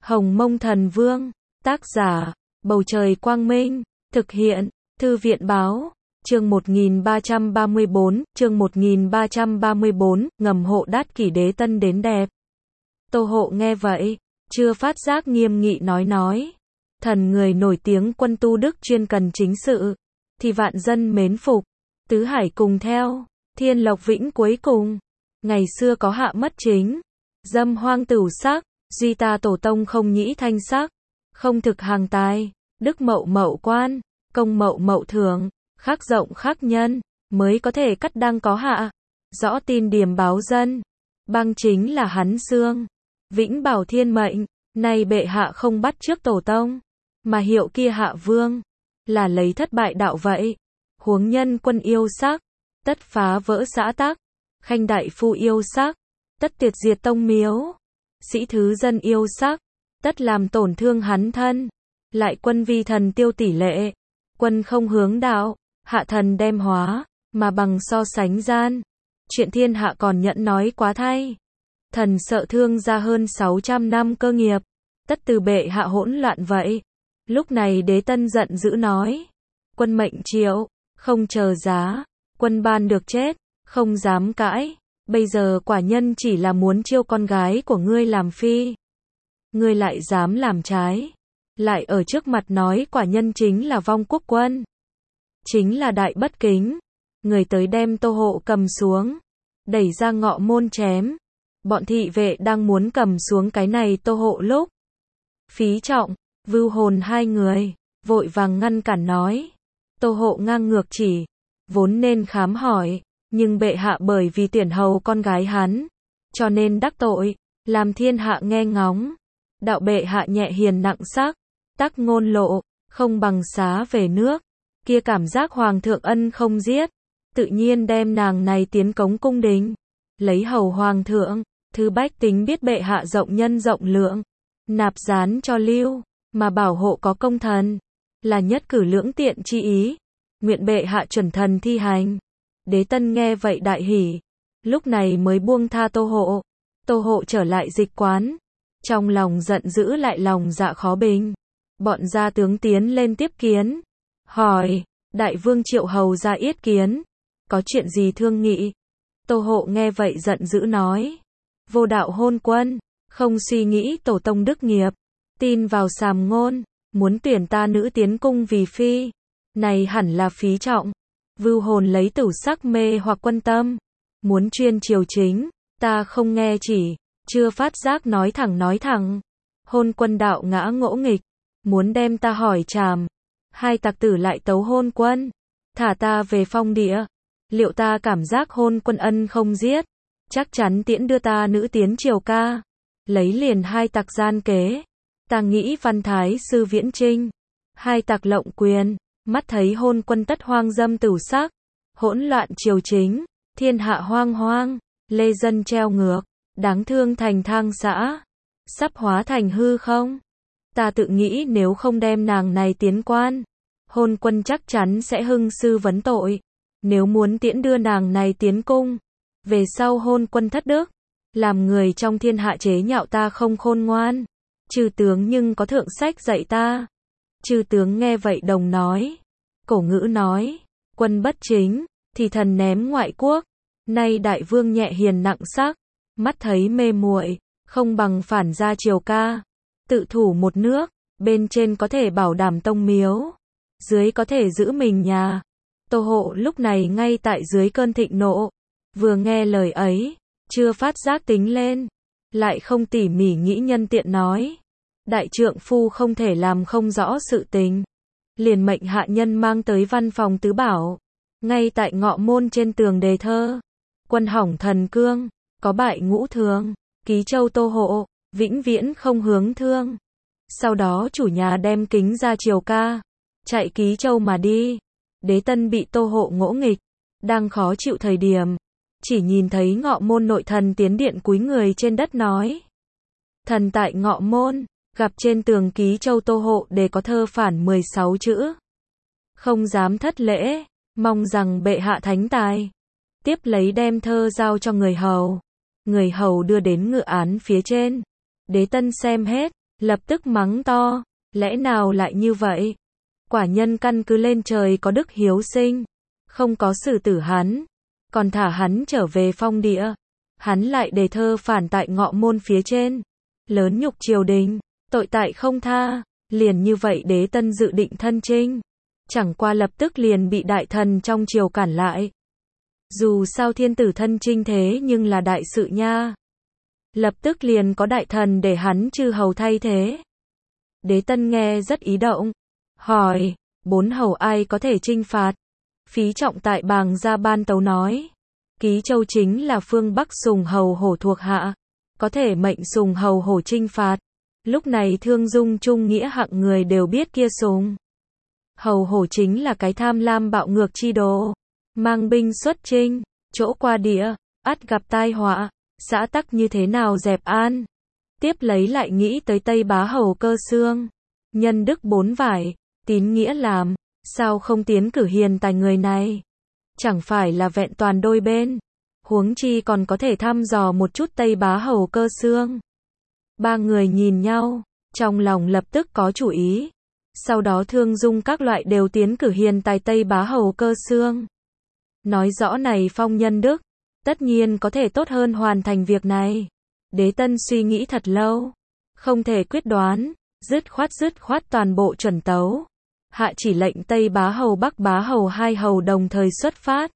Hồng Mông Thần Vương, tác giả, Bầu Trời Quang Minh, thực hiện, Thư viện Báo, chương 1334, ngầm hộ Đát Kỷ Đế Tân đến đẹp. Tô Hộ nghe vậy, chưa phát giác nghiêm nghị nói. Thần người nổi tiếng quân tu đức chuyên cần chính sự, thì vạn dân mến phục, tứ hải cùng theo, thiên lộc vĩnh cuối cùng. Ngày xưa có hạ mất chính, dâm hoang tửu sắc, duy ta tổ tông không nhĩ thanh sắc, không thực hàng tài, đức mậu mậu quan, công mậu mậu thưởng, khắc rộng khắc nhân, mới có thể cắt đăng có hạ, rõ tin điềm báo dân. Băng chính là hắn xương, vĩnh bảo thiên mệnh, nay bệ hạ không bắt trước tổ tông, mà hiệu kia hạ vương, là lấy thất bại đạo vậy. Huống nhân quân yêu sắc, tất phá vỡ xã tắc, khanh đại phu yêu sắc, tất tiệt diệt tông miếu, sĩ thứ dân yêu sắc, tất làm tổn thương hắn thân. Lại quân vi thần tiêu tỷ lệ, quân không hướng đạo, hạ thần đem hóa, mà bằng so sánh gian. Chuyện thiên hạ còn nhẫn nói quá thay. Thần sợ thương ra hơn 600 năm cơ nghiệp, tất từ bệ hạ hỗn loạn vậy. Lúc này Đế Tân giận dữ nói, quân mệnh triệu, không chờ giá, quân ban được chết, không dám cãi. Bây giờ quả nhân chỉ là muốn chiêu con gái của ngươi làm phi, ngươi lại dám làm trái, lại ở trước mặt nói quả nhân chính là vong quốc quân, chính là đại bất kính. Người tới đem Tô Hộ cầm xuống, đẩy ra ngọ môn chém. Bọn thị vệ đang muốn cầm xuống cái này Tô Hộ lúc, Phí Trọng, Vưu Hồn hai người vội vàng ngăn cản nói. Tô Hộ ngang ngược chỉ, vốn nên khám hỏi, nhưng bệ hạ bởi vì tuyển hầu con gái hắn, cho nên đắc tội, làm thiên hạ nghe ngóng. Đạo bệ hạ nhẹ hiền nặng sắc, tắc ngôn lộ, không bằng xá về nước. Kia cảm giác hoàng thượng ân không giết, tự nhiên đem nàng này tiến cống cung đình, lấy hầu hoàng thượng. Thứ bách tính biết bệ hạ rộng nhân rộng lượng, nạp gián cho lưu, mà bảo hộ có công thần, là nhất cử lưỡng tiện chi ý. Nguyện bệ hạ chuẩn thần thi hành. Đế Tân nghe vậy đại hỉ, lúc này mới buông tha Tô Hộ. Tô Hộ trở lại dịch quán, trong lòng giận dữ lại lòng dạ khó bình. Bọn gia tướng tiến lên tiếp kiến, hỏi, đại vương triệu hầu ra yết kiến, có chuyện gì thương nghị? Tô Hộ nghe vậy giận dữ nói, vô đạo hôn quân, không suy nghĩ tổ tông đức nghiệp, tin vào sàm ngôn, muốn tuyển ta nữ tiến cung vì phi, này hẳn là Phí Trọng. Vưu Hồn lấy tửu sắc mê hoặc quân tâm, muốn chuyên triều chính, ta không nghe chỉ, chưa phát giác nói thẳng. Hôn quân đạo ngã ngỗ nghịch, muốn đem ta hỏi tràm. Hai tặc tử lại tấu hôn quân, thả ta về phong địa. Liệu ta cảm giác hôn quân ân không giết, chắc chắn tiễn đưa ta nữ tiến triều ca. Lấy liền hai tặc gian kế, ta nghĩ văn thái sư viễn trinh. Hai tặc lộng quyền, mắt thấy hôn quân tất hoang dâm tửu sắc, hỗn loạn triều chính, thiên hạ hoang, lê dân treo ngược, đáng thương thành thang xã, sắp hóa thành hư không. Ta tự nghĩ nếu không đem nàng này tiến quan, hôn quân chắc chắn sẽ hưng sư vấn tội. Nếu muốn tiễn đưa nàng này tiến cung, về sau hôn quân thất đức, làm người trong thiên hạ chế nhạo ta không khôn ngoan. Chư tướng nhưng có thượng sách dạy ta. Chư tướng nghe vậy đồng nói. Cổ ngữ nói, quân bất chính, thì thần ném ngoại quốc. Nay đại vương nhẹ hiền nặng sắc, mắt thấy mê muội, không bằng phản ra triều ca. Tự thủ một nước, bên trên có thể bảo đảm tông miếu, dưới có thể giữ mình nhà. Tô Hộ lúc này ngay tại dưới cơn thịnh nộ, vừa nghe lời ấy, chưa phát giác tính lên, lại không tỉ mỉ nghĩ nhân tiện nói. Đại trượng phu không thể làm không rõ sự tình, liền mệnh hạ nhân mang tới văn phòng tứ bảo, ngay tại ngọ môn trên tường đề thơ. Quân hỏng thần cương, có bại ngũ thường, ký châu Tô Hộ, vĩnh viễn không hướng thương. Sau đó chủ nhà đem kính ra triều ca, chạy ký châu mà đi. Đế Tân bị Tô Hộ ngỗ nghịch, đang khó chịu thời điểm, chỉ nhìn thấy ngọ môn nội thần tiến điện cúi người trên đất nói. Thần tại ngọ môn, gặp trên tường ký châu Tô Hộ để có thơ phản 16 chữ. Không dám thất lễ, mong rằng bệ hạ thánh tài. Tiếp lấy đem thơ giao cho người hầu. Người hầu đưa đến ngự án phía trên. Đế Tân xem hết, lập tức mắng to, lẽ nào lại như vậy? Quả nhân căn cứ lên trời có đức hiếu sinh, không có xử tử hắn, còn thả hắn trở về phong địa. Hắn lại đề thơ phản tại ngọ môn phía trên, lớn nhục triều đình, tội tại không tha, liền như vậy Đế Tân dự định thân chinh, chẳng qua lập tức liền bị đại thần trong triều cản lại. Dù sao thiên tử thân chinh thế nhưng là đại sự nha. Lập tức liền có đại thần để hắn chư hầu thay thế. Đế Tân nghe rất ý động, hỏi, 4 hầu ai có thể chinh phạt? Phí Trọng tại Bàng Gia ban tấu nói, Ký Châu chính là phương Bắc Sùng hầu hổ thuộc hạ, có thể mệnh Sùng hầu hổ chinh phạt. Lúc này Thương Dung trung nghĩa hạng người đều biết kia Sùng hầu hổ chính là cái tham lam bạo ngược chi đồ, mang binh xuất chinh, chỗ qua địa, ắt gặp tai họa, xã tắc như thế nào dẹp an. Tiếp lấy lại nghĩ tới Tây Bá hầu Cơ Xương, nhân đức 4 vải, tín nghĩa làm, sao không tiến cử hiền tài người này? Chẳng phải là vẹn toàn đôi bên, huống chi còn có thể thăm dò một chút Tây Bá hầu Cơ Xương. Ba người nhìn nhau, trong lòng lập tức có chủ ý. Sau đó Thương Dung các loại đều tiến cử hiền tài Tây Bá hầu Cơ Xương. Nói rõ này phong nhân đức, tất nhiên có thể tốt hơn hoàn thành việc này. Đế Tân suy nghĩ thật lâu, không thể quyết đoán, dứt khoát toàn bộ chuẩn tấu. Hạ chỉ lệnh Tây Bá hầu Bắc Bá hầu 2 hầu đồng thời xuất phát,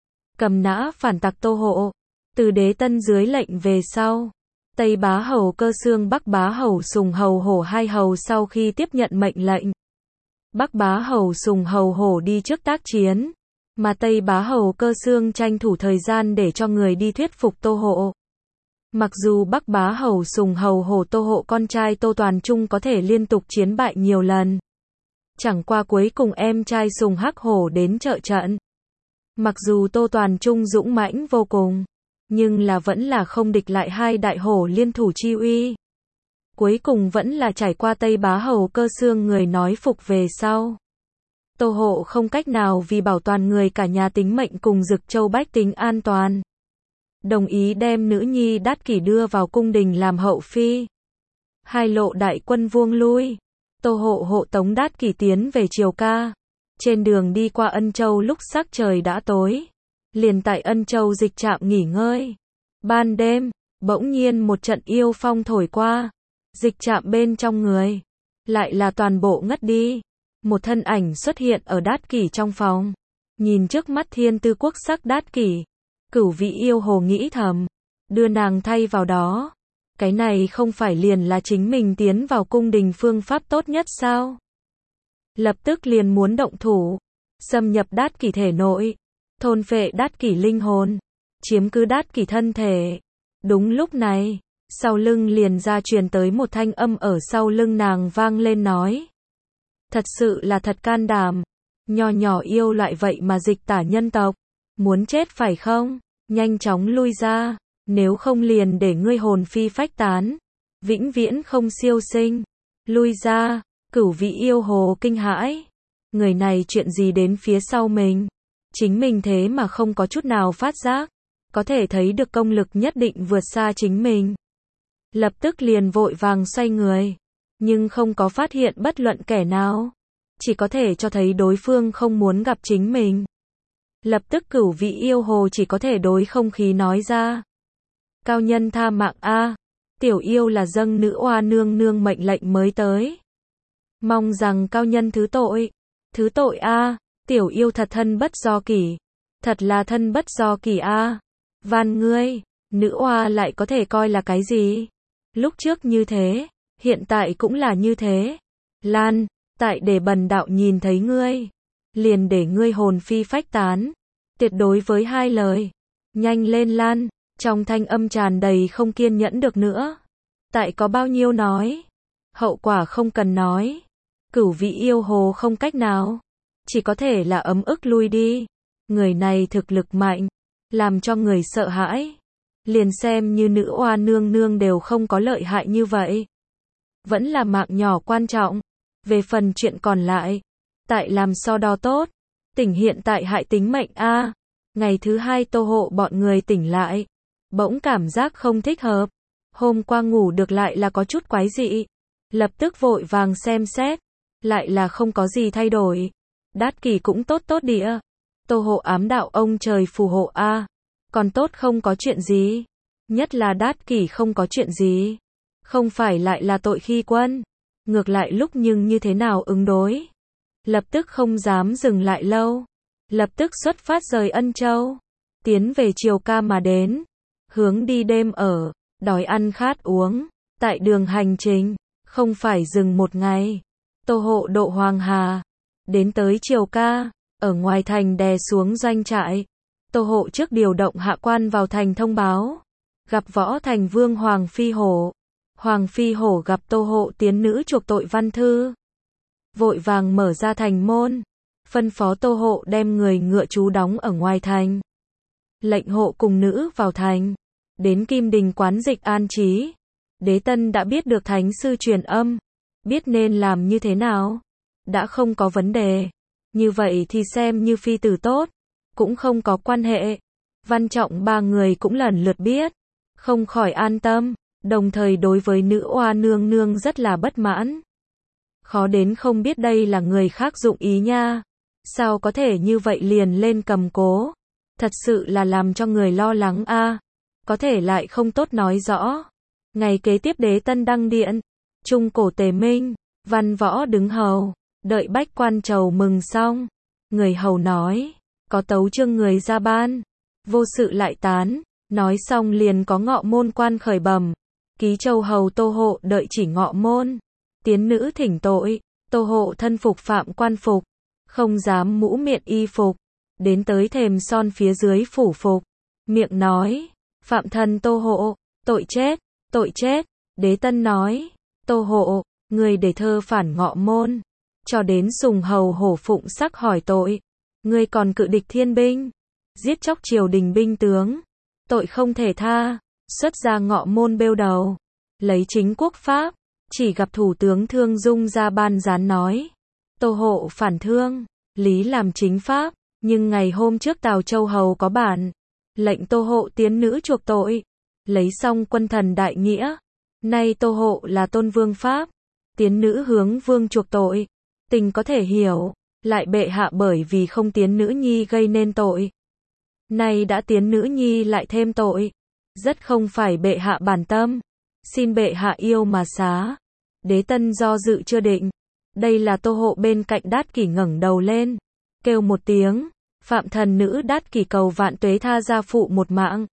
cầm nã phản tặc Tô Hộ. Từ Đế Tân dưới lệnh về sau, Tây Bá hầu Cơ Xương Bắc Bá hầu Sùng hầu hổ 2 hầu sau khi tiếp nhận mệnh lệnh, Bắc Bá hầu Sùng hầu hổ đi trước tác chiến, mà Tây Bá hầu Cơ Xương tranh thủ thời gian để cho người đi thuyết phục Tô Hộ. Mặc dù Bắc Bá hầu Sùng hầu hổ Tô Hộ con trai Tô Toàn Trung có thể liên tục chiến bại nhiều lần, chẳng qua cuối cùng em trai Sùng Hắc Hổ đến trợ trận. Mặc dù Tô Toàn Trung dũng mãnh vô cùng, nhưng là vẫn là không địch lại 2 đại hổ liên thủ chi uy. Cuối cùng vẫn là trải qua Tây Bá hầu Cơ Xương người nói phục về sau. Tô Hộ không cách nào vì bảo toàn người cả nhà tính mệnh cùng Dực Châu bách tính an toàn, đồng ý đem nữ nhi Đát Kỷ đưa vào cung đình làm hậu phi. 2 lộ đại quân vuông lui, Tô Hộ hộ tống Đát Kỷ tiến về Triều Ca. Trên đường đi qua Ân Châu lúc sắc trời đã tối, liền tại Ân Châu dịch trạm nghỉ ngơi. Ban đêm, bỗng nhiên một trận yêu phong thổi qua, dịch trạm bên trong người lại là toàn bộ ngất đi. Một thân ảnh xuất hiện ở Đát Kỷ trong phòng, nhìn trước mắt thiên tư quốc sắc Đát Kỷ, Cửu Vị yêu hồ nghĩ thầm, đưa nàng thay vào đó, cái này không phải liền là chính mình tiến vào cung đình phương pháp tốt nhất sao? Lập tức liền muốn động thủ, xâm nhập Đát Kỷ thể nội, thôn phệ Đát Kỷ linh hồn, chiếm cứ Đát Kỷ thân thể. Đúng lúc này, sau lưng liền ra truyền tới một thanh âm ở sau lưng nàng vang lên nói, thật sự là thật can đảm, nho nhỏ yêu loại vậy mà dịch tả nhân tộc, muốn chết phải không? Nhanh chóng lui ra, nếu không liền để ngươi hồn phi phách tán, vĩnh viễn không siêu sinh. Lui ra. Cửu Vị yêu hồ kinh hãi, người này chuyện gì đến phía sau mình, chính mình thế mà không có chút nào phát giác, có thể thấy được công lực nhất định vượt xa chính mình. Lập tức liền vội vàng xoay người, nhưng không có phát hiện bất luận kẻ nào, chỉ có thể cho thấy đối phương không muốn gặp chính mình. Lập tức Cửu Vị yêu hồ chỉ có thể đối không khí nói ra, cao nhân tha mạng a, tiểu yêu là dâng nữ oa nương nương mệnh lệnh mới tới, mong rằng cao nhân thứ tội a, tiểu yêu thật thân bất do kỷ, thật là thân bất do kỷ a, van ngươi. Nữ oa lại có thể coi là cái gì? Lúc trước như thế, hiện tại cũng là như thế. Lan, tại để bần đạo nhìn thấy ngươi, liền để ngươi hồn phi phách tán. Tuyệt đối với 2 lời. Nhanh lên Lan, trong thanh âm tràn đầy không kiên nhẫn được nữa. Tại có bao nhiêu nói, hậu quả không cần nói. Cửu Vị yêu hồ không cách nào, chỉ có thể là ấm ức lui đi. Người này thực lực mạnh, làm cho người sợ hãi. Liền xem như nữ oa nương nương đều không có lợi hại như vậy. Vẫn là mạng nhỏ quan trọng. Về phần chuyện còn lại, tại làm so đo tốt, tỉnh hiện tại hại tính mệnh a. Ngày thứ 2 Tô Hộ bọn người tỉnh lại, bỗng cảm giác không thích hợp. Hôm qua ngủ được lại là có chút quái dị. Lập tức vội vàng xem xét, lại là không có gì thay đổi. Đát kỷ cũng tốt tốt địa. Tô Hộ ám đạo ông trời phù hộ a, còn tốt không có chuyện gì. Nhất là Đát kỷ không có chuyện gì. Không phải lại là tội khi quân. Ngược lại lúc nhưng như thế nào ứng đối. Lập tức không dám dừng lại lâu. Lập tức xuất phát rời Ân Châu. Tiến về Triều Ca mà đến. Hướng đi đêm ở, đói ăn khát uống. Tại đường hành trình, không phải dừng một ngày. Tô Hộ độ Hoàng Hà. Đến tới Triều Ca, ở ngoài thành đè xuống doanh trại. Tô Hộ trước điều động hạ quan vào thành thông báo. Gặp Võ Thành Vương Hoàng Phi Hổ. Hoàng Phi Hổ gặp Tô Hộ tiến nữ chuộc tội văn thư. Vội vàng mở ra thành môn. Phân phó Tô Hộ đem người ngựa trú đóng ở ngoài thành. Lệnh hộ cùng nữ vào thành. Đến Kim Đình quán dịch an trí. Đế Tân đã biết được thánh sư truyền âm. Biết nên làm như thế nào. Đã không có vấn đề. Như vậy thì xem như phi tử tốt. Cũng không có quan hệ. Văn Trọng ba người cũng lần lượt biết. Không khỏi an tâm. Đồng thời đối với nữ oa nương nương rất là bất mãn. Khó đến không biết đây là người khác dụng ý nha. Sao có thể như vậy liền lên cầm cố. Thật sự là làm cho người lo lắng a. Có thể lại không tốt nói rõ. Ngày kế tiếp Đế Tân đăng điện. Trung cổ Tề Minh. Văn Võ đứng hầu. Đợi bách quan chầu mừng xong. Người hầu nói. Có tấu chương người ra ban. Vô sự lại tán. Nói xong liền có ngọ môn quan khởi bẩm. Ký châu hầu Tô Hộ đợi chỉ ngọ môn. Tiến nữ thỉnh tội. Tô Hộ thân phục phạm quan phục. Không dám mũ miệng y phục. Đến tới thềm son phía dưới phủ phục. Miệng nói. Phạm thân Tô Hộ. Tội chết. Tội chết. Đế Tân nói. Tô Hộ. Người để thơ phản ngọ môn. Cho đến sùng hầu Hổ Phụng sắc hỏi tội. Người còn cự địch thiên binh. Giết chóc triều đình binh tướng. Tội không thể tha. Xuất ra ngọ môn bêu đầu. Lấy chính quốc pháp. Chỉ gặp thủ tướng Thương Dung ra ban gián nói. Tô Hộ phản thương. Lý làm chính pháp. Nhưng ngày hôm trước Tào Châu hầu có bản. Lệnh Tô Hộ tiến nữ chuộc tội. Lấy xong quân thần đại nghĩa. Nay Tô Hộ là tôn vương pháp. Tiến nữ hướng vương chuộc tội. Tình có thể hiểu. Lại bệ hạ bởi vì không tiến nữ nhi gây nên tội. Nay đã tiến nữ nhi lại thêm tội. Rất không phải bệ hạ bản tâm. Xin bệ hạ yêu mà xá. Đế Tân do dự chưa định. Đây là Tô Hộ bên cạnh Đát kỷ ngẩng đầu lên. Kêu một tiếng. Phạm thần nữ Đát kỷ cầu vạn tuế tha gia phụ một mạng.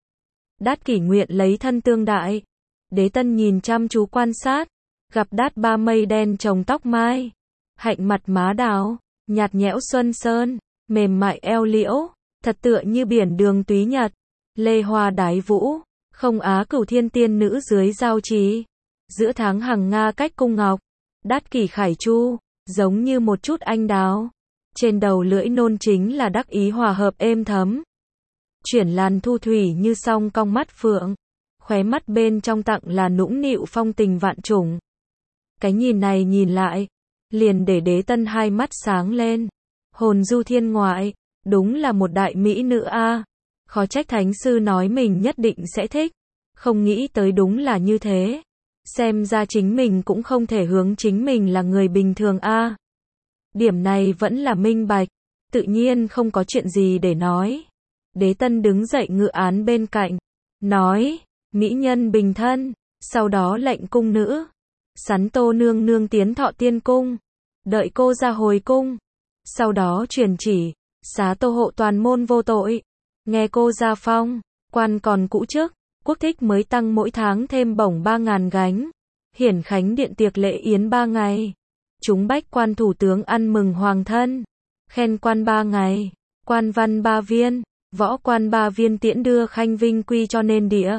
Đát kỷ nguyện lấy thân tương đại. Đế Tân nhìn chăm chú quan sát. Gặp Đát ba mây đen trồng tóc mai. Hạnh mặt má đào. Nhạt nhẽo xuân sơn. Mềm mại eo liễu. Thật tựa như biển đường túy nhật. Lê hoa đái vũ. Không á cửu thiên tiên nữ dưới giao trì. Giữa tháng hằng nga cách cung ngọc. Đát kỷ khải chu. Giống như một chút anh đào. Trên đầu lưỡi nôn chính là đắc ý hòa hợp êm thấm. Chuyển làn thu thủy như song cong mắt phượng. Khóe mắt bên trong tặng là nũng nịu phong tình vạn trùng. Cái nhìn này nhìn lại. Liền để Đế Tân hai mắt sáng lên. Hồn du thiên ngoại. Đúng là một đại mỹ nữ a. Khó trách thánh sư nói mình nhất định sẽ thích. Không nghĩ tới đúng là như thế. Xem ra chính mình cũng không thể hướng chính mình là người bình thường a. Điểm này vẫn là minh bạch. Tự nhiên không có chuyện gì để nói. Đế Tân đứng dậy ngự án bên cạnh. Nói. Mỹ nhân bình thân. Sau đó lệnh cung nữ. Sắn Tô nương nương tiến Thọ Tiên cung. Đợi cô ra hồi cung. Sau đó truyền chỉ. Xá Tô Hộ toàn môn vô tội. Nghe cô ra phong. Quan còn cũ chức. Quốc thích mới tăng mỗi tháng thêm bổng 3.000 gánh. Hiển khánh điện tiệc lễ yến 3 ngày. Chúng bách quan thủ tướng ăn mừng hoàng thân. Khen quan 3 ngày. Quan văn 3 viên. Võ quan 3 viên tiễn đưa khanh vinh quy cho nên địa.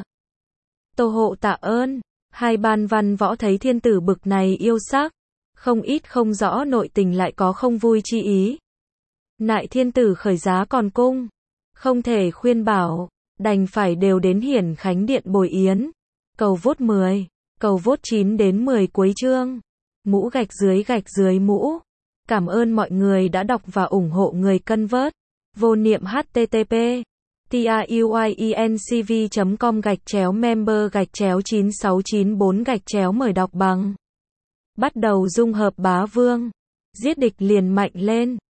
Tô Hộ tạ ơn. Hai ban văn võ thấy thiên tử bực này yêu sắc. Không ít không rõ nội tình lại có không vui chi ý. Nại thiên tử khởi giá còn cung. Không thể khuyên bảo. Đành phải đều đến hiển khánh điện bồi yến. Cầu vốt 10. Cầu vốt 9 đến 10 cuối chương. Mũ gạch dưới mũ. Cảm ơn mọi người đã đọc và ủng hộ người cân vớt. Vô niệm http tiuyencv.com/member/9694 mời đọc bằng bắt đầu dung hợp bá vương. Giết địch liền mạnh lên.